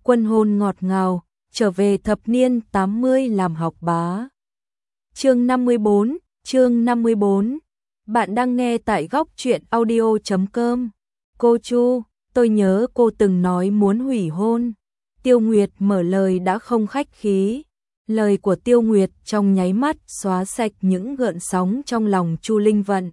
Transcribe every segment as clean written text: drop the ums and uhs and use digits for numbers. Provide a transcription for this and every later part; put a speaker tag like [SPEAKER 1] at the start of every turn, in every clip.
[SPEAKER 1] Quân hôn ngọt ngào, trở về thập niên 80 làm học bá. Chương 54. Bạn đang nghe tại góc truyện audio.com. Cô Chu, tôi nhớ cô từng nói muốn hủy hôn. Tiêu Nguyệt mở lời đã không khách khí. Lời của Tiêu Nguyệt trong nháy mắt xóa sạch những gợn sóng trong lòng Chu Linh Vận.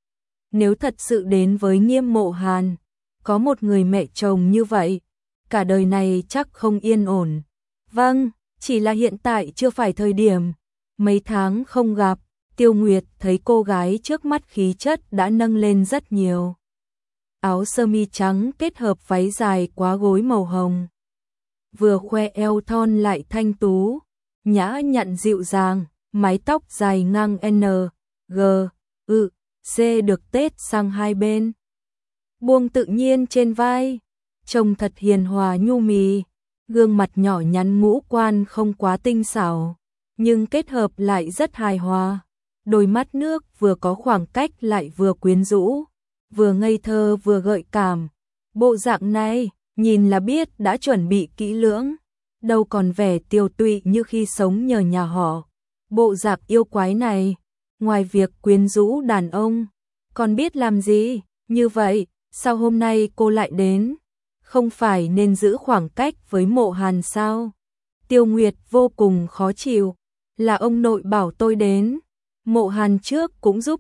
[SPEAKER 1] Nếu thật sự đến với Nghiêm Mộ Hàn, có một người mẹ chồng như vậy, cả đời này chắc không yên ổn. Vâng, chỉ là hiện tại chưa phải thời điểm. Mấy tháng không gặp, Tiêu Nguyệt thấy cô gái trước mắt khí chất đã nâng lên rất nhiều. Áo sơ mi trắng kết hợp váy dài quá gối màu hồng. Vừa khoe eo thon lại thanh tú, nhã nhặn dịu dàng, mái tóc dài ngang N, G, U, C được tết sang hai bên. Buông tự nhiên trên vai, trông thật hiền hòa nhu mì, gương mặt nhỏ nhắn ngũ quan không quá tinh xảo, nhưng kết hợp lại rất hài hòa. Đôi mắt nước vừa có khoảng cách lại vừa quyến rũ, vừa ngây thơ vừa gợi cảm. Bộ dạng này, nhìn là biết đã chuẩn bị kỹ lưỡng, đâu còn vẻ tiều tụy như khi sống nhờ nhà họ. Bộ dạng yêu quái này, ngoài việc quyến rũ đàn ông, còn biết làm gì? Như vậy, sao hôm nay cô lại đến? Không phải nên giữ khoảng cách với Mộ Hàn sao? Tiêu Nguyệt vô cùng khó chịu, là ông nội bảo tôi đến. Mộ Hàn trước cũng giúp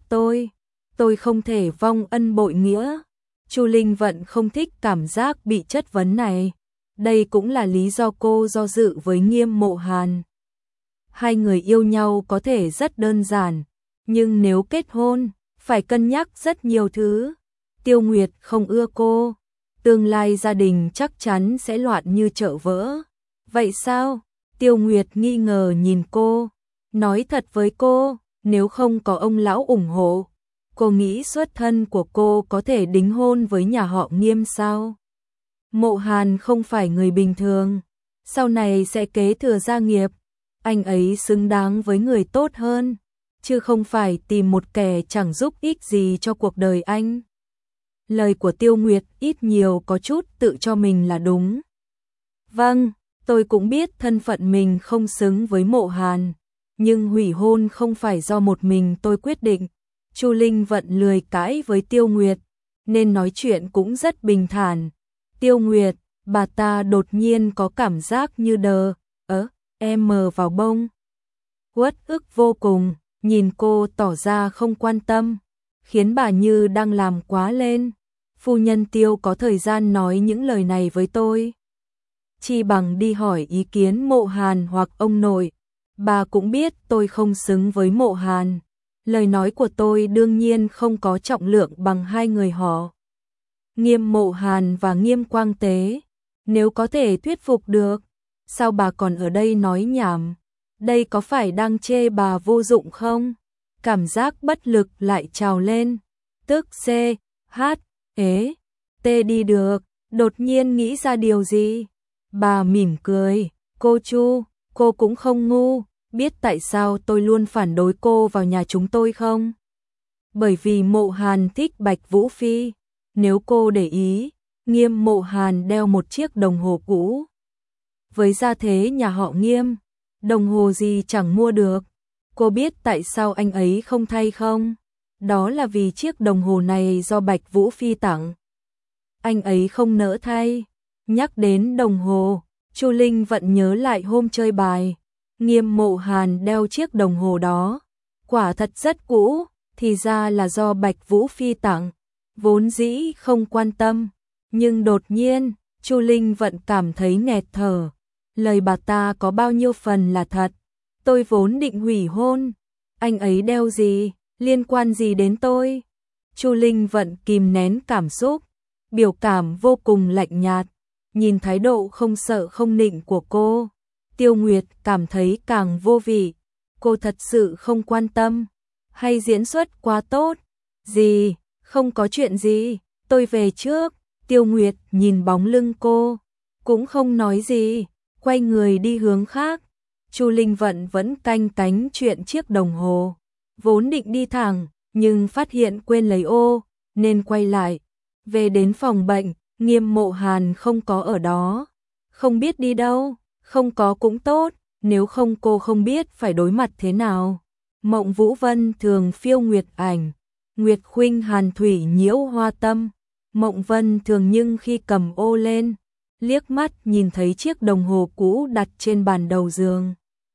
[SPEAKER 1] tôi không thể vong ân bội nghĩa. Chu Linh Vận không thích cảm giác bị chất vấn này. Đây cũng là lý do cô do dự với Nghiêm Mộ Hàn. Hai người yêu nhau có thể rất đơn giản, nhưng nếu kết hôn, phải cân nhắc rất nhiều thứ. Tiêu Nguyệt không ưa cô, tương lai gia đình chắc chắn sẽ loạn như chợ vỡ. Vậy sao? Tiêu Nguyệt nghi ngờ nhìn cô, nói thật với cô, nếu không có ông lão ủng hộ, cô nghĩ xuất thân của cô có thể đính hôn với nhà họ Nghiêm sao? Mộ Hàn không phải người bình thường, sau này sẽ kế thừa gia nghiệp, anh ấy xứng đáng với người tốt hơn, chứ không phải tìm một kẻ chẳng giúp ích gì cho cuộc đời anh. Lời của Tiêu Nguyệt ít nhiều có chút tự cho mình là đúng. Vâng, tôi cũng biết thân phận mình không xứng với Mộ Hàn, nhưng hủy hôn không phải do một mình tôi quyết định. Chu Linh Vận lười cãi với Tiêu Nguyệt, nên nói chuyện cũng rất bình thản. Tiêu Nguyệt, bà ta đột nhiên có cảm giác như em mờ vào bông. Uất ức vô cùng, nhìn cô tỏ ra không quan tâm, khiến bà như đang làm quá lên. Phu nhân Tiêu có thời gian nói những lời này với tôi. Chi bằng đi hỏi ý kiến Mộ Hàn hoặc ông nội. Bà cũng biết tôi không xứng với Mộ Hàn. Lời nói của tôi đương nhiên không có trọng lượng bằng hai người họ. Nghiêm Mộ Hàn và Nghiêm Quang Tế. Nếu có thể thuyết phục được, sao bà còn ở đây nói nhảm? Đây có phải đang chê bà vô dụng không? Cảm giác bất lực lại trào lên. Tức C, H, ế, T đi được. Đột nhiên nghĩ ra điều gì? Bà mỉm cười. Cô Chu, cô cũng không ngu. Biết tại sao tôi luôn phản đối cô vào nhà chúng tôi không? Bởi vì Mộ Hàn thích Bạch Vũ Phi. Nếu cô để ý, Nghiêm Mộ Hàn đeo một chiếc đồng hồ cũ. Với gia thế nhà họ Nghiêm, đồng hồ gì chẳng mua được. Cô biết tại sao anh ấy không thay không? Đó là vì chiếc đồng hồ này do Bạch Vũ Phi tặng. Anh ấy không nỡ thay. Nhắc đến đồng hồ, Chu Linh Vận nhớ lại hôm chơi bài. Nghiêm Mộ Hàn đeo chiếc đồng hồ đó, quả thật rất cũ, thì ra là do Bạch Vũ Phi tặng, vốn dĩ không quan tâm, nhưng đột nhiên, Chu Linh Vận cảm thấy nghẹt thở, lời bà ta có bao nhiêu phần là thật, tôi vốn định hủy hôn, anh ấy đeo gì, liên quan gì đến tôi? Chu Linh Vận kìm nén cảm xúc, biểu cảm vô cùng lạnh nhạt, nhìn thái độ không sợ không nịnh của cô. Tiêu Nguyệt cảm thấy càng vô vị, cô thật sự không quan tâm, hay diễn xuất quá tốt, gì, không có chuyện gì, tôi về trước. Tiêu Nguyệt nhìn bóng lưng cô, cũng không nói gì, quay người đi hướng khác. Chu Linh Vận vẫn canh cánh chuyện chiếc đồng hồ, vốn định đi thẳng, nhưng phát hiện quên lấy ô, nên quay lại. Về đến phòng bệnh, Nghiêm Mộ Hàn không có ở đó. Không biết đi đâu, không có cũng tốt, nếu không cô không biết phải đối mặt thế nào. Mộng Vũ Vân thường phiêu nguyệt ảnh, Nguyệt khuynh hàn thủy nhiễu hoa tâm. Mộng Vân thường nhưng khi cầm ô lên, liếc mắt nhìn thấy chiếc đồng hồ cũ đặt trên bàn đầu giường.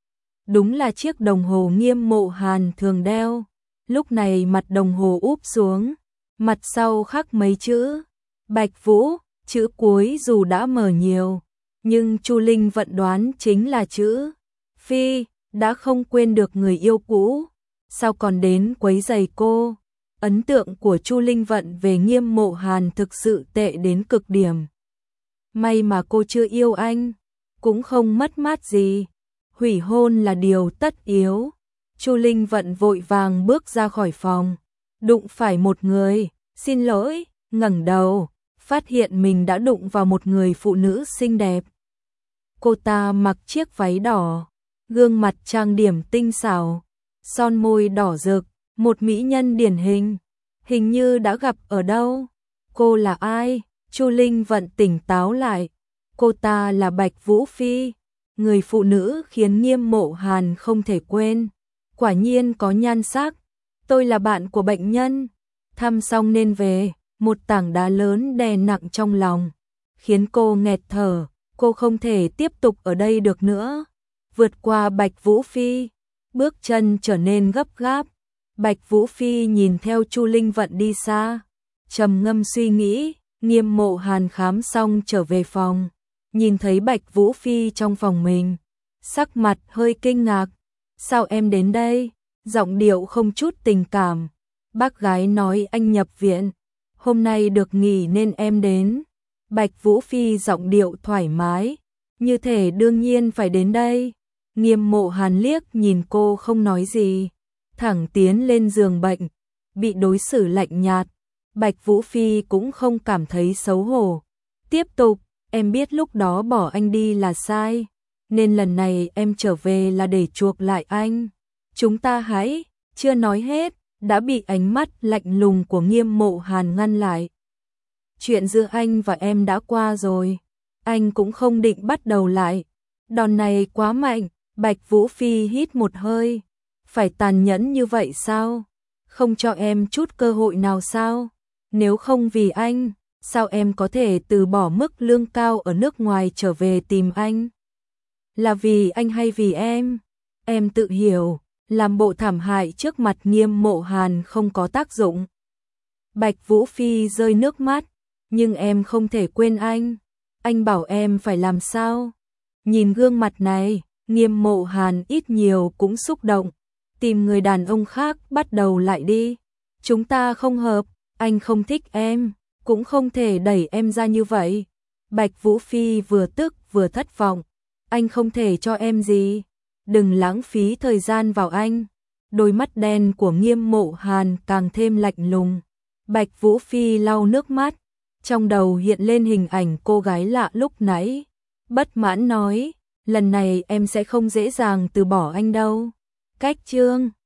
[SPEAKER 1] Đúng là chiếc đồng hồ Nghiêm Mộ Hàn thường đeo. Lúc này mặt đồng hồ úp xuống, mặt sau khắc mấy chữ Bạch Vũ, chữ cuối dù đã mờ nhiều, nhưng Chu Linh Vận đoán chính là chữ Phi, đã không quên được người yêu cũ, sao còn đến quấy rầy cô. Ấn tượng của Chu Linh Vận về Nghiêm Mộ Hàn thực sự tệ đến cực điểm. May mà cô chưa yêu anh, cũng không mất mát gì. Hủy hôn là điều tất yếu. Chu Linh Vận vội vàng bước ra khỏi phòng, đụng phải một người, xin lỗi, ngẩng đầu, phát hiện mình đã đụng vào một người phụ nữ xinh đẹp. Cô ta mặc chiếc váy đỏ, gương mặt trang điểm tinh xảo, son môi đỏ rực, một mỹ nhân điển hình. Hình như đã gặp ở đâu. Cô là ai? Chu Linh Vận tỉnh táo lại. Cô ta là Bạch Vũ Phi, người phụ nữ khiến Nghiêm Mộ Hàn không thể quên. Quả nhiên có nhan sắc. Tôi là bạn của bệnh nhân. Thăm xong nên về. Một tảng đá lớn đè nặng trong lòng, khiến cô nghẹt thở. Cô không thể tiếp tục ở đây được nữa. Vượt qua Bạch Vũ Phi, bước chân trở nên gấp gáp. Bạch Vũ Phi nhìn theo Chu Linh Vận đi xa, trầm ngâm suy nghĩ. Nghiêm Mộ Hàn khám xong trở về phòng, nhìn thấy Bạch Vũ Phi trong phòng mình, sắc mặt hơi kinh ngạc. Sao em đến đây? Giọng điệu không chút tình cảm. Bác gái nói anh nhập viện, hôm nay được nghỉ nên em đến. Bạch Vũ Phi giọng điệu thoải mái, như thể đương nhiên phải đến đây. Nghiêm Mộ Hàn liếc nhìn cô không nói gì, thẳng tiến lên giường bệnh, bị đối xử lạnh nhạt. Bạch Vũ Phi cũng không cảm thấy xấu hổ. Tiếp tục, em biết lúc đó bỏ anh đi là sai, nên lần này em trở về là để chuộc lại anh. Chúng ta hãy, chưa nói hết, đã bị ánh mắt lạnh lùng của Nghiêm Mộ Hàn ngăn lại. Chuyện giữa anh và em đã qua rồi, anh cũng không định bắt đầu lại. Đòn này quá mạnh. Bạch Vũ Phi hít một hơi. Phải tàn nhẫn như vậy sao? Không cho em chút cơ hội nào sao? Nếu không vì anh, sao em có thể từ bỏ mức lương cao ở nước ngoài trở về tìm anh? Là vì anh hay vì em? Em tự hiểu, làm bộ thảm hại trước mặt Nghiêm Mộ Hàn không có tác dụng. Bạch Vũ Phi rơi nước mắt, nhưng em không thể quên anh. Anh bảo em phải làm sao? Nhìn gương mặt này, Nghiêm Mộ Hàn ít nhiều cũng xúc động. Tìm người đàn ông khác bắt đầu lại đi. Chúng ta không hợp, anh không thích em, cũng không thể đẩy em ra như vậy. Bạch Vũ Phi vừa tức vừa thất vọng. Anh không thể cho em gì. Đừng lãng phí thời gian vào anh. Đôi mắt đen của Nghiêm Mộ Hàn càng thêm lạnh lùng. Bạch Vũ Phi lau nước mắt. Trong đầu hiện lên hình ảnh cô gái lạ lúc nãy. Bất mãn nói, lần này em sẽ không dễ dàng từ bỏ anh đâu. Cách chương